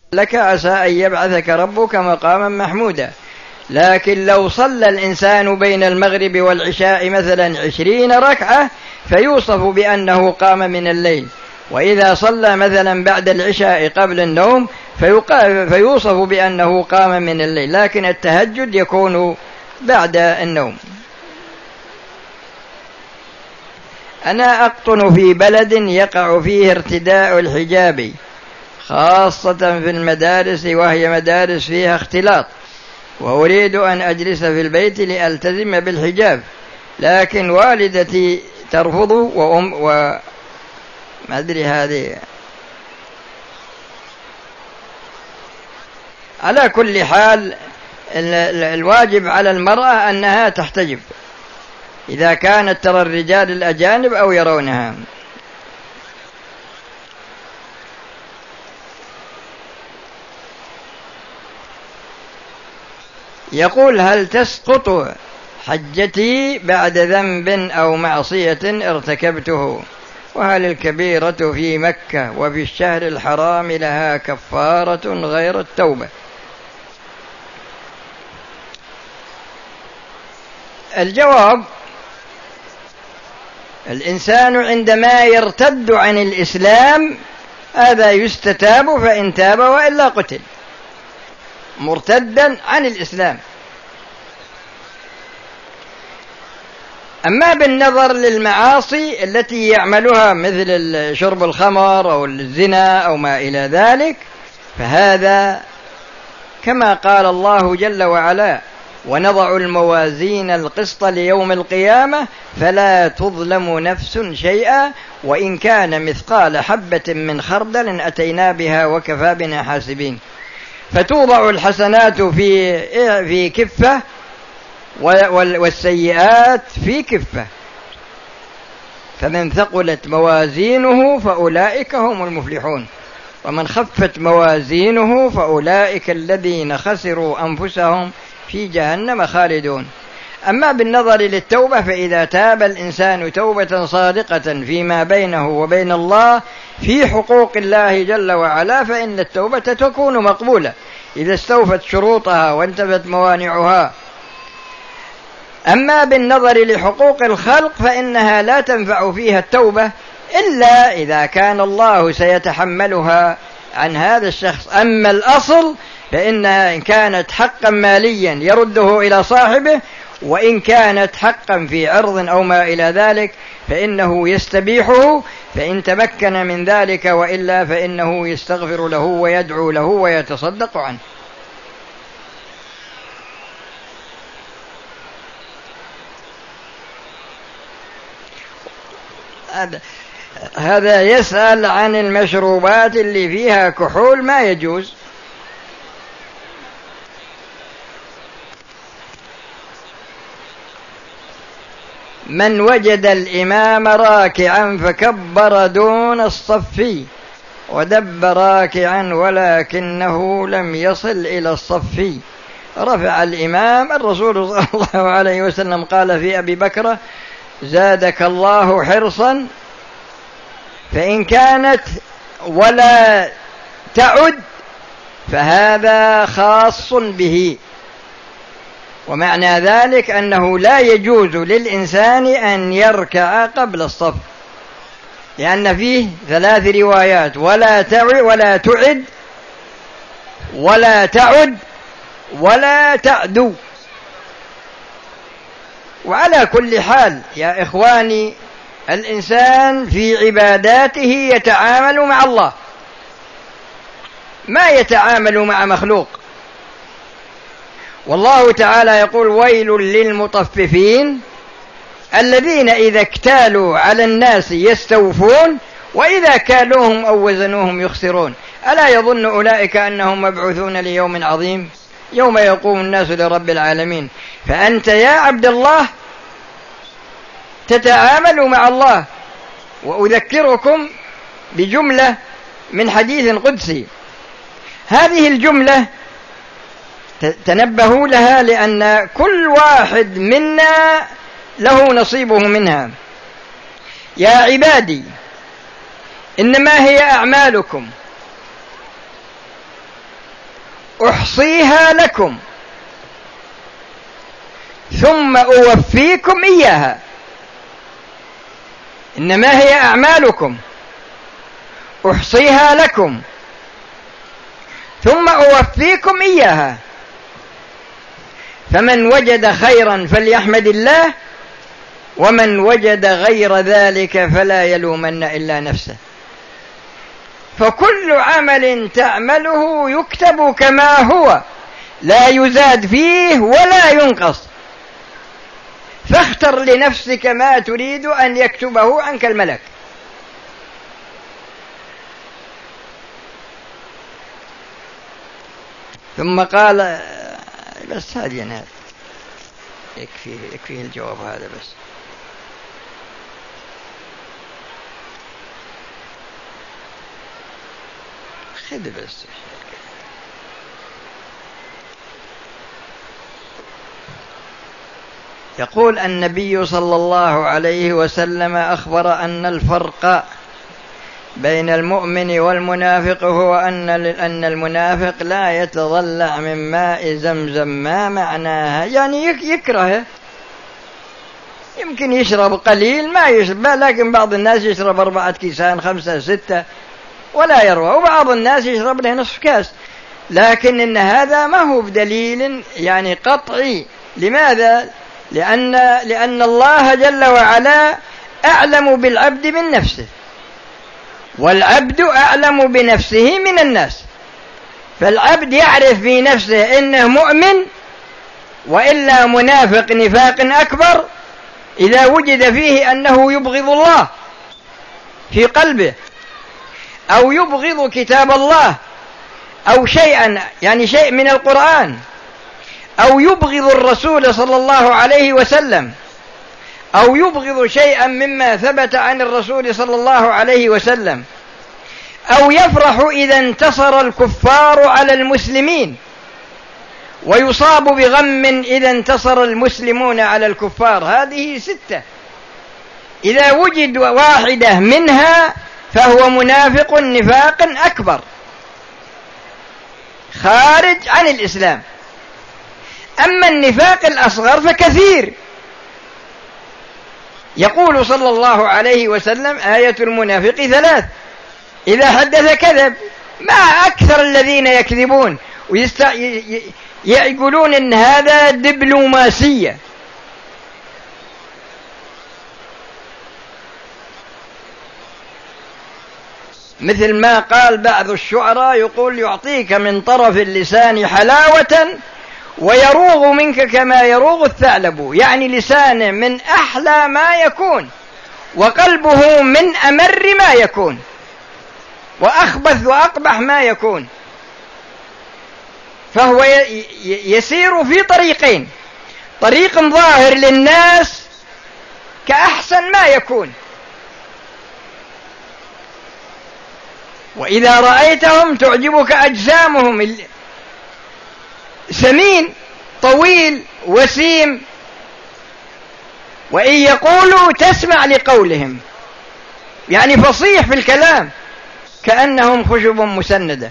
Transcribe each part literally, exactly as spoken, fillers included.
لك عسى أن يبعثك ربك مقاما محمودا. لكن لو صلى الإنسان بين المغرب والعشاء مثلا عشرين ركعة فيوصف بأنه قام من الليل، وإذا صلى مثلا بعد العشاء قبل النوم فيوصف بأنه قام من الليل، لكن التهجد يكون بعد النوم. أنا أقطن في بلد يقع فيه ارتداء الحجاب خاصة في المدارس، وهي مدارس فيها اختلاط، وأريد أن أجلس في البيت لألتزم بالحجاب، لكن والدتي ترفض وأم وما أدري هذه. على كل حال الواجب على المرأة أنها تحتجب إذا كانت ترى الرجال الأجانب أو يرونها. يقول: هل تسقط حجتي بعد ذنب أو معصية ارتكبته؟ وهل الكبيرة في مكة وفي الشهر الحرام لها كفارة غير التوبة؟ الجواب: الإنسان عندما يرتد عن الإسلام هذا يستتاب فإن تاب وإلا قتل، مرتدا عن الإسلام. أما بالنظر للمعاصي التي يعملها مثل شرب الخمر أو الزنا أو ما إلى ذلك فهذا كما قال الله جل وعلا: ونضع الموازين القسط ليوم القيامة فلا تظلم نفس شيئا وإن كان مثقال حبة من خردل أتينا بها وكفى بنا حاسبين. فتوضع الحسنات في في كفة والسيئات في كفة، فمن ثقلت موازينه فأولئك هم المفلحون، ومن خفت موازينه فأولئك الذين خسروا أنفسهم في جهنم خالدون. أما بالنظر للتوبة فإذا تاب الإنسان توبة صادقة فيما بينه وبين الله في حقوق الله جل وعلا فإن التوبة تكون مقبولة إذا استوفت شروطها وانتفت موانعها. أما بالنظر لحقوق الخلق فإنها لا تنفع فيها التوبة إلا إذا كان الله سيتحملها عن هذا الشخص. أما الأصل فإنها إن كانت حقا ماليا يرده إلى صاحبه، وإن كانت حقا في عرض أو ما إلى ذلك فإنه يستبيحه فإن تمكن من ذلك، وإلا فإنه يستغفر له ويدعو له ويتصدق عنه. هذا يسأل عن المشروبات اللي فيها كحول ما يجوز. من وجد الإمام راكعا فكبر دون الصف ودب راكعا ولكنه لم يصل إلى الصف رفع الإمام. الرسول صلى الله عليه وسلم قال في أبي بكر: زادك الله حرصا، فإن كانت ولا تعد فهذا خاص به. ومعنى ذلك أنه لا يجوز للإنسان أن يركع قبل الصف، لأن فيه ثلاث روايات: ولا تعد ولا تعد ولا تعد ولا تعدو. وعلى كل حال يا إخواني، الإنسان في عباداته يتعامل مع الله ما يتعامل مع مخلوق. والله تعالى يقول: ويل للمطففين الذين إذا اكتالوا على الناس يستوفون وإذا كالوهم أو وزنوهم يخسرون. ألا يظن أولئك أنهم مبعوثون ليوم عظيم يوم يقوم الناس لرب العالمين؟ فأنت يا عبد الله تتعامل مع الله. وأذكركم بجملة من حديث قدسي، هذه الجملة تنبهوا لها لأن كل واحد منا له نصيبه منها. يا عبادي إنما هي أعمالكم أحصيها لكم ثم أوفيكم إياها. إنما هي أعمالكم أحصيها لكم ثم أوفيكم إياها، فمن وجد خيرا فليحمد الله، ومن وجد غير ذلك فلا يلومن إلا نفسه. فكل عمل تعمله يكتب كما هو، لا يزاد فيه ولا ينقص، فاختر لنفسك ما تريد أن يكتبه عنك الملك. ثم قال بس هذه أنا يكفيه يكفيه الجواب هذا بس. خذ بس. يقول النبي صلى الله عليه وسلم أخبر أن الفرق بين المؤمن والمنافق هو أن أن المنافق لا يتضلع من ماء زمزم. ما معناها؟ يعني يكره، يمكن يشرب قليل ما يشرب، لكن بعض الناس يشرب أربعة كيسان خمسة ستة ولا يروى، وبعض الناس يشرب له نصف كاس. لكن إن هذا ما هو بدليل يعني قطعي. لماذا؟ لأن لأن الله جل وعلا أعلم بالعبد من نفسه، والعبد أعلم بنفسه من الناس. فالعبد يعرف في نفسه إنه مؤمن، وإلا منافق نفاق أكبر إذا وجد فيه أنه يبغض الله في قلبه، أو يبغض كتاب الله، أو شيئا يعني شيء من القرآن، أو يبغض الرسول صلى الله عليه وسلم، أو يبغض شيئا مما ثبت عن الرسول صلى الله عليه وسلم، أو يفرح إذا انتصر الكفار على المسلمين، ويصاب بغم إذا انتصر المسلمون على الكفار. هذه ستة، إذا وجد واحدة منها فهو منافق نفاق أكبر خارج عن الإسلام. أما النفاق الأصغر فكثير. يقول صلى الله عليه وسلم آية المنافق ثلاث: إذا حدث كذب. ما أكثر الذين يكذبون ويقولون إن هذا دبلوماسية. مثل ما قال بعض الشعراء، يقول: يعطيك من طرف اللسان حلاوة ويروغ منك كما يروغ الثعلب. يعني لسانه من أحلى ما يكون، وقلبه من أمر ما يكون، وأخبث وأقبح ما يكون. فهو يسير في طريقين: طريق ظاهر للناس كأحسن ما يكون، وإذا رأيتهم تعجبك أجسامهم، سمين طويل وسيم، وإن يقولوا تسمع لقولهم، يعني فصيح في الكلام كأنهم خشب مسندة.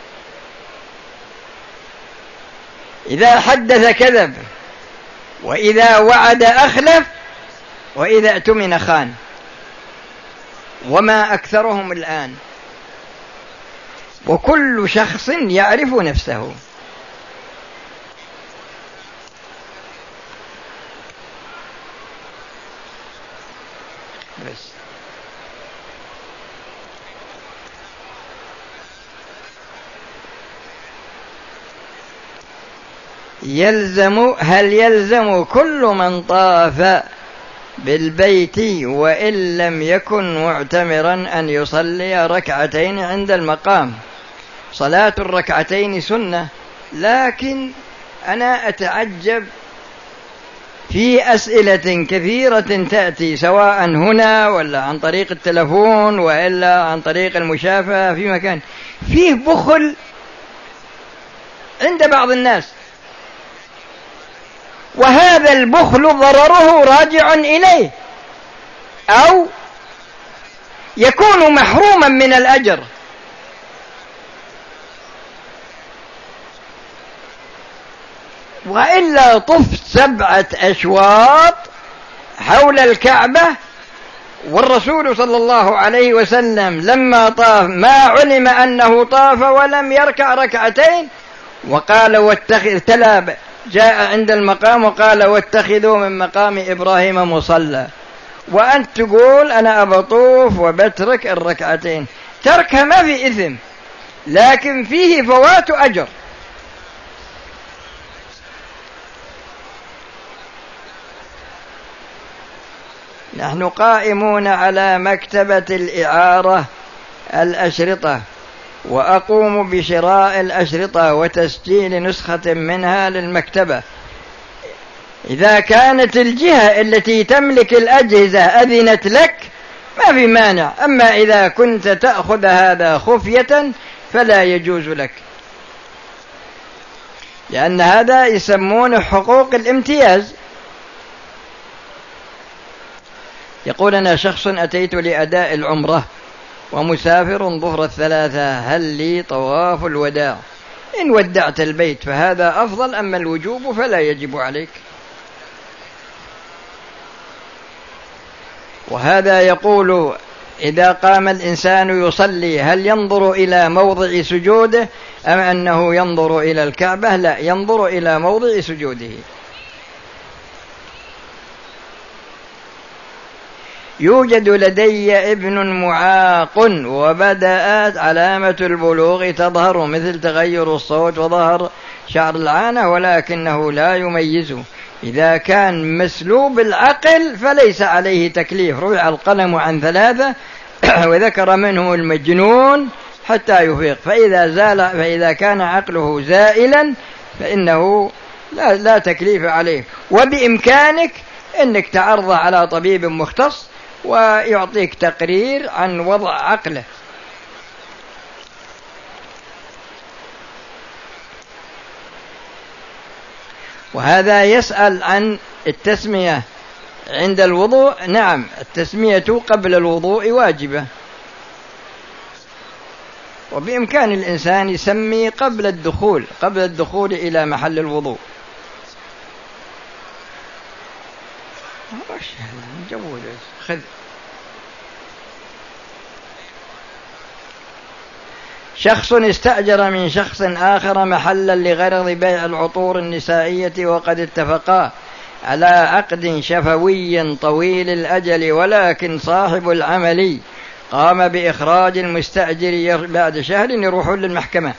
إذا حدث كذب، وإذا وعد أخلف، وإذا اؤتمن خان. وما أكثرهم الآن، وكل شخص يعرف نفسه. بس يلزم هل يلزم كل من طاف بالبيت وإن لم يكن معتمرا أن يصلي ركعتين عند المقام؟ صلاة الركعتين سنة، لكن أنا أتعجب في أسئلة كثيرة تأتي سواء هنا ولا عن طريق التلفون وإلا عن طريق المشافهة في مكان، فيه بخل عند بعض الناس، وهذا البخل ضرره راجع إليه، أو يكون محروما من الأجر. وإلا طف سبعة أشواط حول الكعبة. والرسول صلى الله عليه وسلم لما طاف ما علم أنه طاف ولم يركع ركعتين، وقال واتخذ تلا جاء عند المقام وقال واتخذوا من مقام إبراهيم مصلى، وأنت تقول أنا أبطوف وبترك الركعتين. تركها ما في إثم، لكن فيه فوات أجر. نحن قائمون على مكتبة الإعارة الأشرطة، وأقوم بشراء الأشرطة وتسجيل نسخة منها للمكتبة. إذا كانت الجهة التي تملك الأجهزة أذنت لك ما في مانع، أما إذا كنت تأخذ هذا خفية فلا يجوز لك، لأن هذا يسمونه حقوق الامتياز. يقول أنا شخص أتيت لأداء العمرة ومسافر ظهر الثلاثة، هل لي طواف الوداع؟ إن ودعت البيت فهذا أفضل، أما الوجوب فلا يجب عليك. وهذا يقول إذا قام الإنسان يصلي هل ينظر إلى موضع سجوده أم أنه ينظر إلى الكعبة؟ لا، ينظر إلى موضع سجوده. يوجد لدي ابن معاق وبدأت علامة البلوغ تظهر مثل تغير الصوت وظهر شعر العانة ولكنه لا يميزه. إذا كان مسلوب العقل فليس عليه تكليف، رفع القلم عن ثلاثة وذكر منه المجنون حتى يفيق، فإذا زال فإذا كان عقله زائلا فإنه لا, لا تكليف عليه. وبإمكانك أنك تعرض على طبيب مختص ويعطيك تقرير عن وضع عقله. وهذا يسأل عن التسمية عند الوضوء. نعم، التسمية قبل الوضوء واجبة، وبإمكان الإنسان يسمي قبل الدخول قبل الدخول إلى محل الوضوء. خذ شخص استأجر من شخص آخر محلا لغرض بيع العطور النسائية وقد اتفقا على عقد شفوي طويل الأجل، ولكن صاحب العمل قام بإخراج المستأجر بعد شهر يروحون للمحكمة.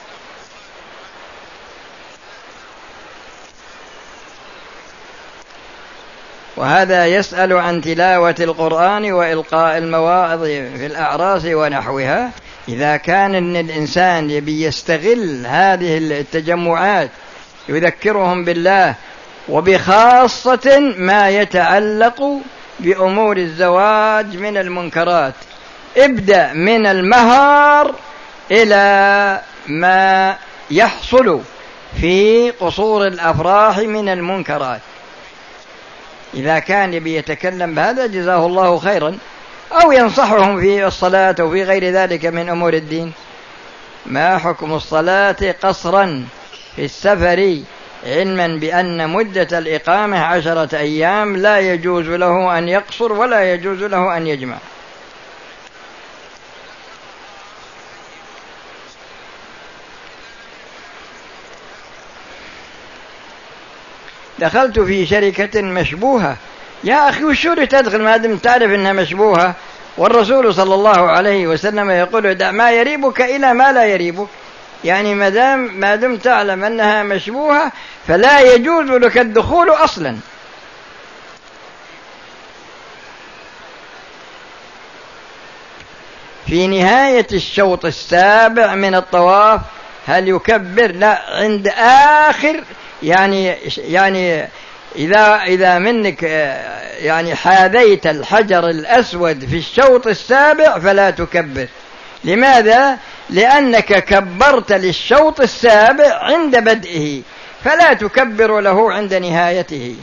وهذا يسأل عن تلاوة القرآن وإلقاء المواعظ في الأعراس ونحوها. إذا كان إن الإنسان يبي يستغل هذه التجمعات يذكرهم بالله، وبخاصة ما يتعلق بأمور الزواج من المنكرات، ابدأ من المهر إلى ما يحصل في قصور الأفراح من المنكرات. إذا كان يبي يتكلم بهذا جزاه الله خيرا، أو ينصحهم في الصلاة وفي غير ذلك من أمور الدين. ما حكم الصلاة قصرا في السفر علما بأن مدة الإقامة عشرة أيام لا يجوز له أن يقصر ولا يجوز له أن يجمع؟ دخلت في شركة مشبوهة. يا أخي وشو تدخل ما دم تعرف أنها مشبوهة؟ والرسول صلى الله عليه وسلم يقول دع ما يريبك إلى ما لا يريبك، يعني ما دام ما دم تعلم أنها مشبوهة فلا يجوز لك الدخول أصلا. في نهاية الشوط السابع من الطواف هل يكبر؟ لا، عند آخر يعني يعني إذا إذا منك يعني حاذيت الحجر الأسود في الشوط السابع فلا تكبر. لماذا؟ لأنك كبرت للشوط السابع عند بدئه، فلا تكبر له عند نهايته.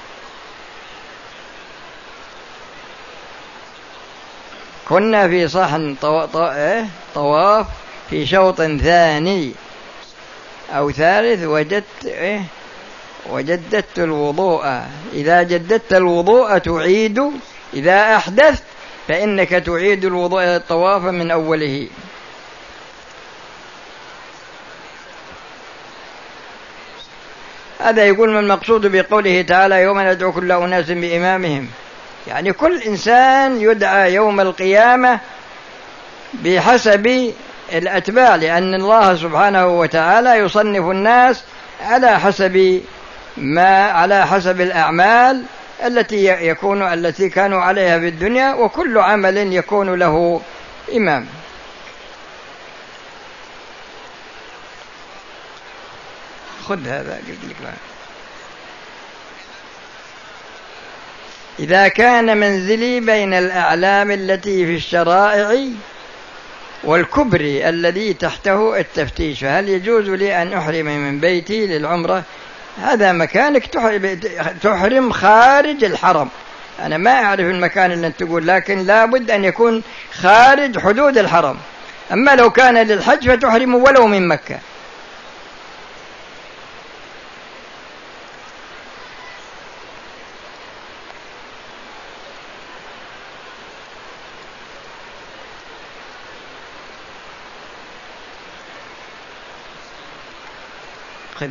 كنا في صحن طواف في شوط ثاني أو ثالث، وجدت إيه وجددت الوضوء. إذا جددت الوضوء تعيد، إذا أحدثت فإنك تعيد الوضوء الطواف من أوله. هذا يقول ما المقصود بقوله تعالى يوم ندعو كل أناس بإمامهم، يعني كل إنسان يدعى يوم القيامة بحسب الأتباع، لأن الله سبحانه وتعالى يصنف الناس على حسب ما على حسب الأعمال التي يكون التي كانوا عليها في الدنيا، وكل عمل يكون له إمام. خذ هذا قلت لك بقى. إذا كان منزلي بين الأعلام التي في الشرائع والكبري الذي تحته التفتيش، فهل يجوز لي أن أحرم من بيتي للعمرة؟ هذا مكانك تحرم خارج الحرم. أنا ما أعرف المكان اللي أنت تقول، لكن لا بد أن يكون خارج حدود الحرم. أما لو كان للحج فتحرم ولو من مكة. خذ.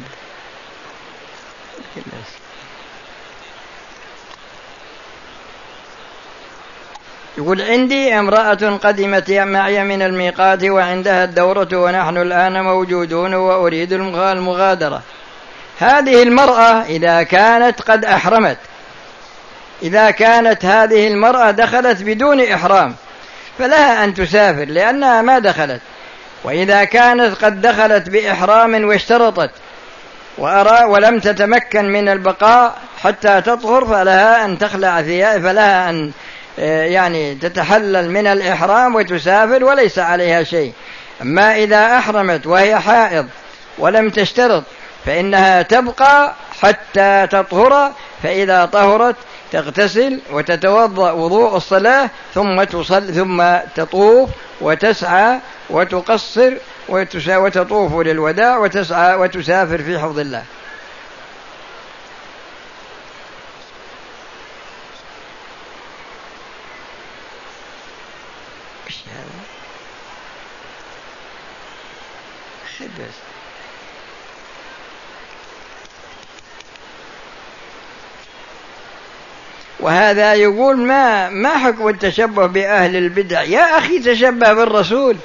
يقول عندي امرأة قدمت معي من الميقات وعندها الدورة ونحن الآن موجودون وأريد المغادرة. هذه المرأة إذا كانت قد أحرمت، إذا كانت هذه المرأة دخلت بدون إحرام فلها أن تسافر لأنها ما دخلت. وإذا كانت قد دخلت بإحرام واشترطت وأرى ولم تتمكن من البقاء حتى تطهر فلها أن تخلع ثياب، فلها أن يعني تتحلل من الإحرام وتسافر وليس عليها شيء. أما إذا أحرمت وهي حائض ولم تشترط فإنها تبقى حتى تطهر، فإذا طهرت تغتسل وتتوضأ وضوء الصلاة ثم تصل ثم تطوف وتسعى وتقصر وتطوف للوداع وتسعى وتسافر في حفظ الله. وهذا يقول ما ما حكم التشبه بأهل البدع؟ يا أخي تشبه بالرسول،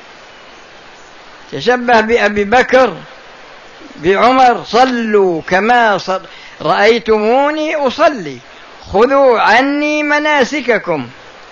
تشبه بأبي بكر بعمر. صلوا كما صل... رأيتموني أصلي، خذوا عني مناسككم،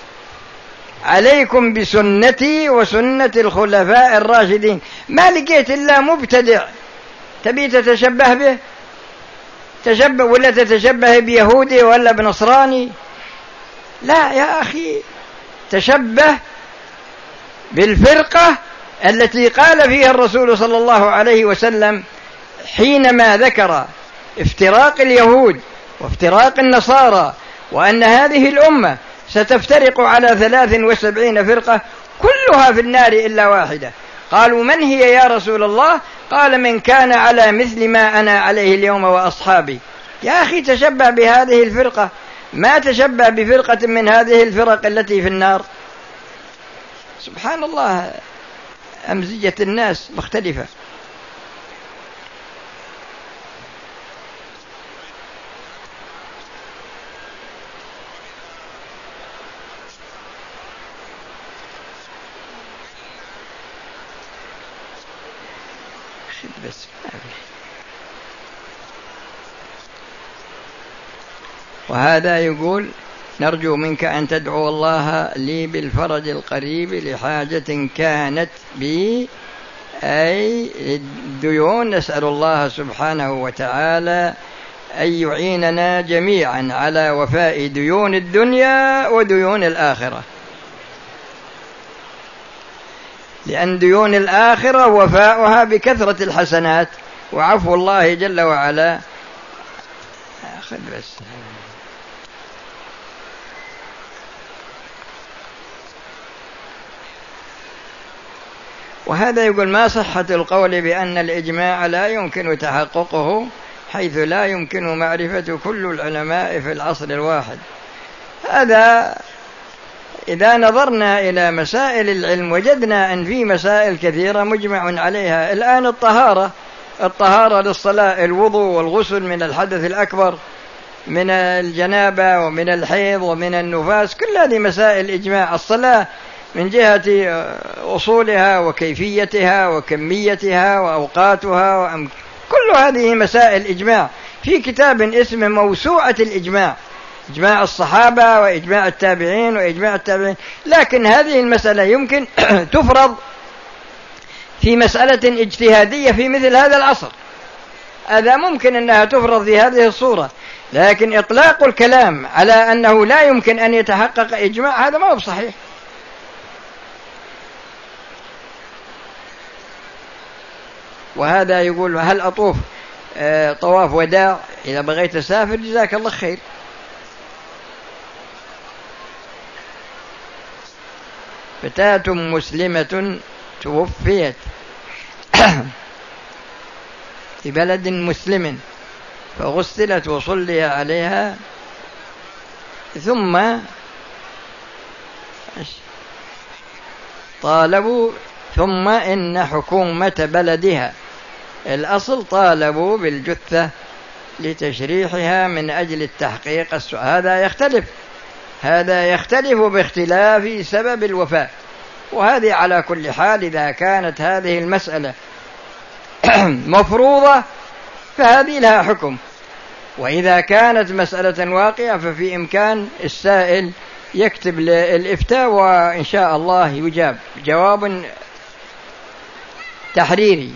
عليكم بسنتي وسنة الخلفاء الراشدين. ما لقيت إلا مبتدع تبي تتشبه به، تشبه ولا تتشبه بيهودي ولا بنصراني؟ لا يا أخي، تشبه بالفرقة التي قال فيها الرسول صلى الله عليه وسلم حينما ذكر افتراق اليهود وافتراق النصارى وأن هذه الأمة ستفترق على ثلاث وسبعين فرقة كلها في النار إلا واحدة. قالوا من هي يا رسول الله؟ قال من كان على مثل ما أنا عليه اليوم وأصحابي. يا أخي تشبه بهذه الفرقة، ما تشبه بفرقة من هذه الفرق التي في النار. سبحان الله، أمزجة الناس مختلفة. بس وهذا يقول نرجو منك أن تدعو الله لي بالفرج القريب لحاجة كانت بي أي الديون. نسأل الله سبحانه وتعالى أن يعيننا جميعا على وفاء ديون الدنيا وديون الآخرة، لأن ديون الآخرة وفاؤها بكثرة الحسنات وعفو الله جل وعلا. أخذ بس. وهذا يقول ما صحة القول بأن الإجماع لا يمكن تحققه حيث لا يمكن معرفة كل العلماء في العصر الواحد. هذا إذا نظرنا إلى مسائل العلم وجدنا أن في مسائل كثيرة مجمع عليها. الآن الطهارة الطهارة للصلاة، الوضوء والغسل من الحدث الأكبر، من الجنابة ومن الحيض ومن النفاس، كل هذه مسائل إجماع. الصلاة من جهة أصولها وكيفيتها وكميتها وأوقاتها وأم... كل هذه مسائل إجماع في كتاب اسمه موسوعة الإجماع، إجماع الصحابة وإجماع التابعين وإجماع التابعين. لكن هذه المسألة يمكن تفرض في مسألة اجتهادية في مثل هذا العصر، هذا ممكن أنها تفرض في هذه الصورة، لكن إطلاق الكلام على أنه لا يمكن أن يتحقق إجماع هذا ما هو صحيح. وهذا يقول هل أطوف آه طواف وداع إذا بغيت أسافر؟ جزاك الله خير. فتاة مسلمة توفيت في بلد مسلم فغسلت وصلي عليها، ثم طالبوا ثم إن حكومة بلدها الأصل طالبوا بالجثة لتشريحها من أجل التحقيق السؤال. هذا يختلف هذا يختلف باختلاف سبب الوفاة. وهذه على كل حال إذا كانت هذه المسألة مفروضة فهذه لها حكم، وإذا كانت مسألة واقعة ففي إمكان السائل يكتب الإفتاء وإن شاء الله يجاب جواب تحريري.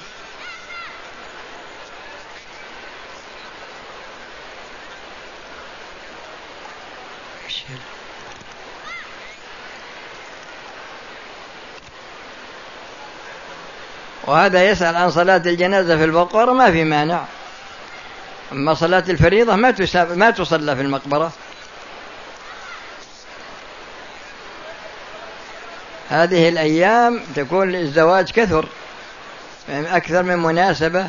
وهذا يسأل عن صلاة الجنازة في المقبرة، ما في مانع، أما صلاة الفريضة ما ما تصلى في المقبرة. هذه الأيام تكون الزواج كثر أكثر من مناسبة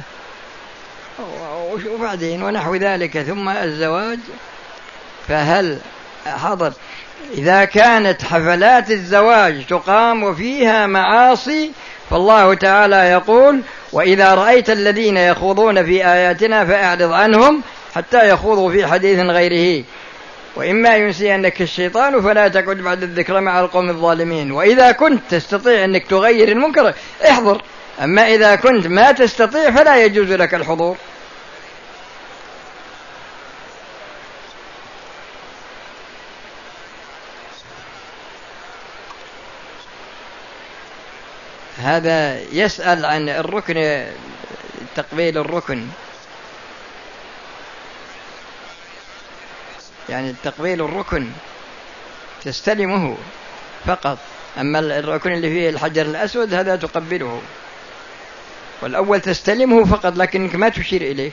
وبعدين ونحو ذلك، ثم الزواج. فهل حضر إذا كانت حفلات الزواج تقام وفيها معاصي، فالله تعالى يقول وإذا رأيت الذين يخوضون في آياتنا فأعرض عنهم حتى يخوضوا في حديث غيره، وإما ينسينك الشيطان فلا تقعد بعد الذكرى مع القوم الظالمين. وإذا كنت تستطيع أنك تغير المنكر احضر، أما إذا كنت ما تستطيع فلا يجوز لك الحضور. هذا يسأل عن الركن، تقبيل الركن، يعني تقبيل الركن تستلمه فقط، أما الركن اللي فيه الحجر الأسود هذا تقبله، والأول تستلمه فقط لكنك ما تشير إليه.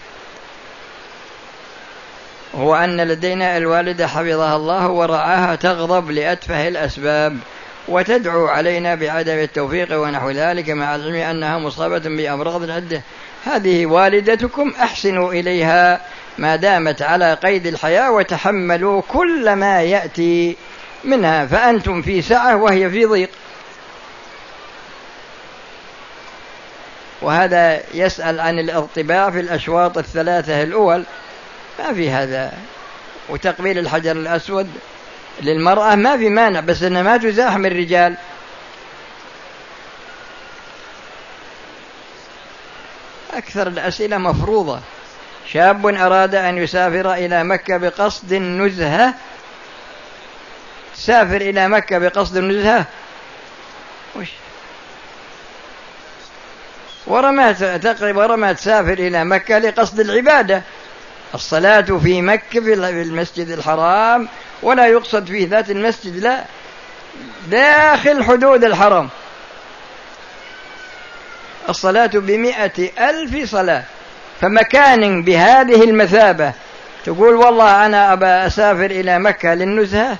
هو أن لدينا الوالدة حفظها الله ورعاها تغضب لأتفه الأسباب وتدعو علينا بعدم التوفيق ونحو ذلك، مع العلم أنها مصابة بأمراض عدة. هذه والدتكم، أحسنوا إليها ما دامت على قيد الحياة وتحملوا كل ما يأتي منها، فأنتم في سعة وهي في ضيق. وهذا يسأل عن الاطباع في الأشواط الثلاثة الأول، ما في هذا. وتقبيل الحجر الأسود للمرأة ما في مانع، بس إنها ما تزاحم الرجال. أكثر الأسئلة مفروضة. شاب أراد أن يسافر إلى مكة بقصد النزهة، سافر إلى مكة بقصد النزهة وش ورما تقرب ورما تسافر إلى مكة لقصد العبادة. الصلاة في مكة في المسجد الحرام، ولا يقصد فيه ذات المسجد، لا، داخل حدود الحرم. الصلاة بمئة ألف صلاة، فمكان بهذه المثابة تقول والله أنا أبى أسافر إلى مكة للنزهة،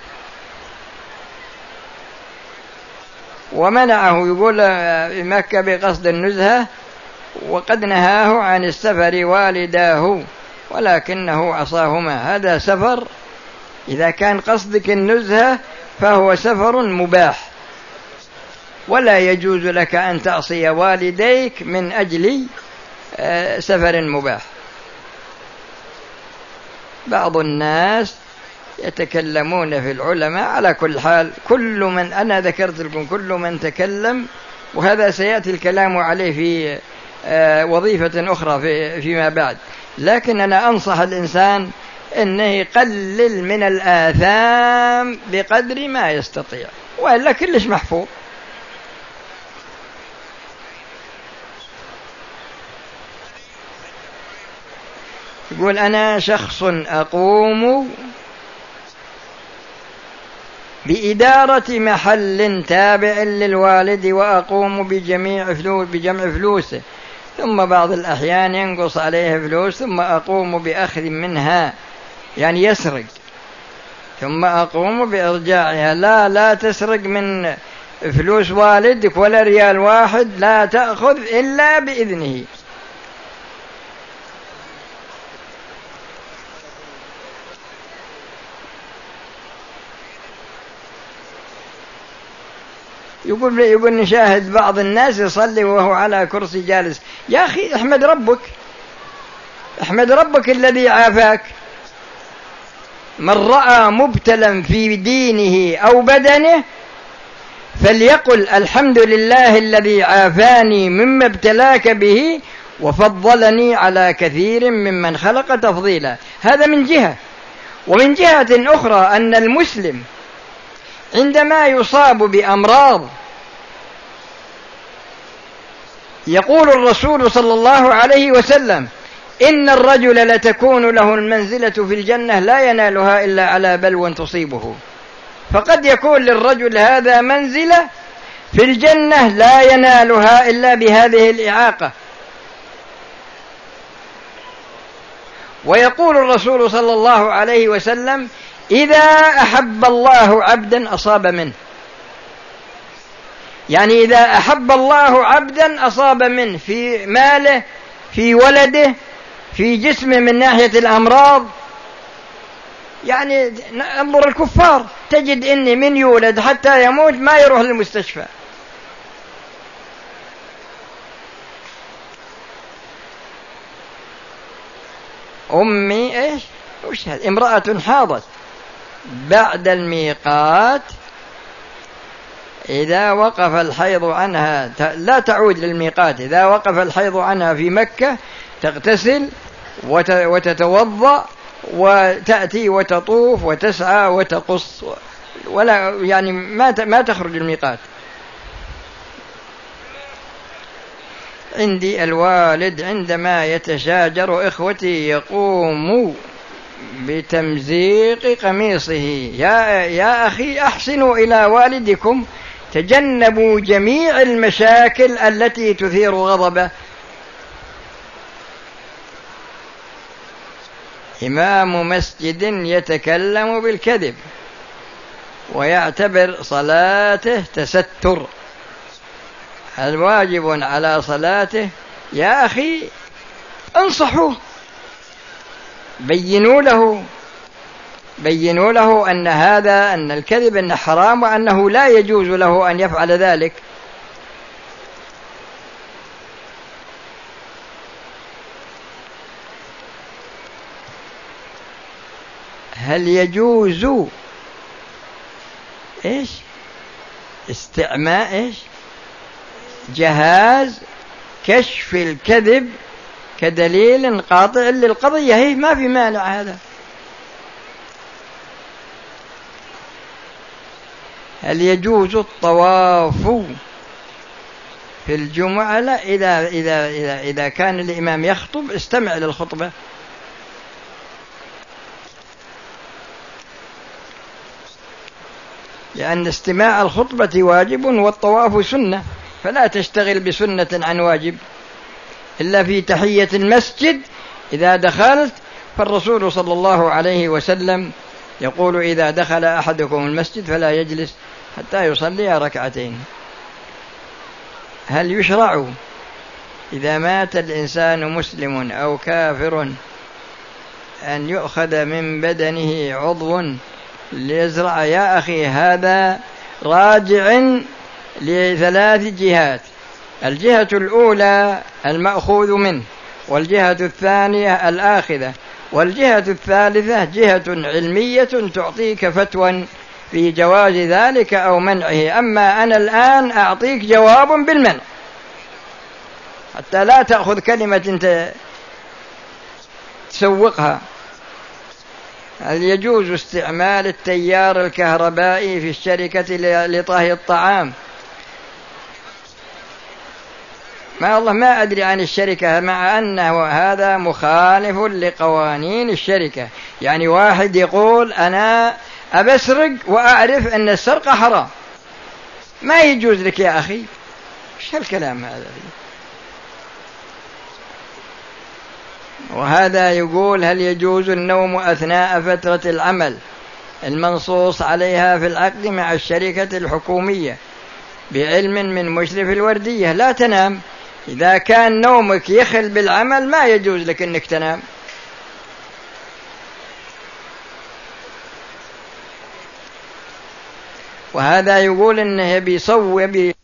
ومنعه يقول مكة بقصد النزهة، وقد نهاه عن السفر والداه ولكنه عصاهما. هذا سفر، إذا كان قصدك النزهة فهو سفر مباح، ولا يجوز لك أن تعصي والديك من أجل سفر مباح. بعض الناس يتكلمون في العلماء، على كل حال كل من أنا ذكرت لكم كل من تكلم، وهذا سيأتي الكلام عليه في وظيفة أخرى فيما بعد، لكن أنا أنصح الإنسان أنه يقلل من الآثام بقدر ما يستطيع، وإلا كلش محفوظ. يقول أنا شخص أقوم بإدارة محل تابع للوالد، وأقوم بجميع فلوس بجمع فلوسه، ثم بعض الأحيان ينقص عليه فلوس، ثم أقوم بأخذ منها، يعني يسرق، ثم أقوم بإرجاعها. لا لا تسرق من فلوس والدك ولا ريال واحد، لا تأخذ إلا بإذنه. يقول يقول نشاهد بعض الناس يصلي وهو على كرسي جالس. يا أخي احمد ربك، احمد ربك الذي عافاك. من رأى مبتلا في دينه أو بدنه فليقل الحمد لله الذي عافاني مما ابتلاك به وفضلني على كثير ممن خلق تفضيلا. هذا من جهة. ومن جهة أخرى أن المسلم عندما يصاب بأمراض يقول الرسول صلى الله عليه وسلم إن الرجل لتكون له المنزلة في الجنة لا ينالها إلا على بلوى تصيبه. فقد يكون للرجل هذا منزلة في الجنة لا ينالها إلا بهذه الإعاقة. ويقول الرسول صلى الله عليه وسلم إذا أحب الله عبدا أصاب منه، يعني إذا أحب الله عبدا أصاب منه في ماله، في ولده، في جسمه من ناحية الأمراض. يعني انظر الكفار، تجد إن من يولد حتى يموت ما يروح للمستشفى. أمي إيش وش هذا؟ امرأة حاضت بعد الميقات إذا وقف الحيض عنها لا تعود للميقات، إذا وقف الحيض عنها في مكة تغتسل وتتوضأ وتأتي وتطوف وتسعى وتقص، ولا يعني ما ما تخرج الميقات. عندي الوالد عندما يتشاجر إخوتي يقوم بتمزيق قميصه. يا يا أخي أحسنوا إلى والدكم، تجنبوا جميع المشاكل التي تثير غضبه. إمام مسجد يتكلم بالكذب ويعتبر صلاته تستر، الواجب على صلاته. يا أخي انصحوه، بينوا له بينوا له أن هذا أن الكذب أنه حرام، وأنه لا يجوز له أن يفعل ذلك. هل يجوز إيش استعماء إيش جهاز كشف الكذب كدليل قاطع للقضية؟ هي ما في مانع هذا. هل يجوز الطواف في الجمعة؟ لا، إذا, إذا, إذا, إذا كان الإمام يخطب استمع للخطبة. لأن استماع الخطبة واجب والطواف سنة، فلا تشتغل بسنة عن واجب إلا في تحية المسجد إذا دخلت. فالرسول صلى الله عليه وسلم يقول إذا دخل أحدكم المسجد فلا يجلس حتى يصلي ركعتين. هل يشرع إذا مات الإنسان مسلم أو كافر أن يؤخذ من بدنه عضو ليزرع، يا أخي هذا راجع لثلاث جهات: الجهة الأولى المأخوذ منه، والجهة الثانية الآخذة، والجهة الثالثة جهة علمية تعطيك فتوى في جواز ذلك أو منعه. أما أنا الآن أعطيك جواب بالمنع حتى لا تأخذ كلمة تسوقها. هل يجوز استعمال التيار الكهربائي في الشركة لطهي الطعام؟ ما والله ما أدري عن الشركة، مع أنه هذا مخالف لقوانين الشركة. يعني واحد يقول أنا أبسرق وأعرف أن السرقة حرام، ما يجوز لك يا أخي. إيش هالكلام هذا؟ وهذا يقول هل يجوز النوم أثناء فترة العمل المنصوص عليها في العقد مع الشركة الحكومية بعلم من مشرف الوردية؟ لا تنام. إذا كان نومك يخل بالعمل ما يجوز لك أنك تنام. وهذا يقول أنه بيصوب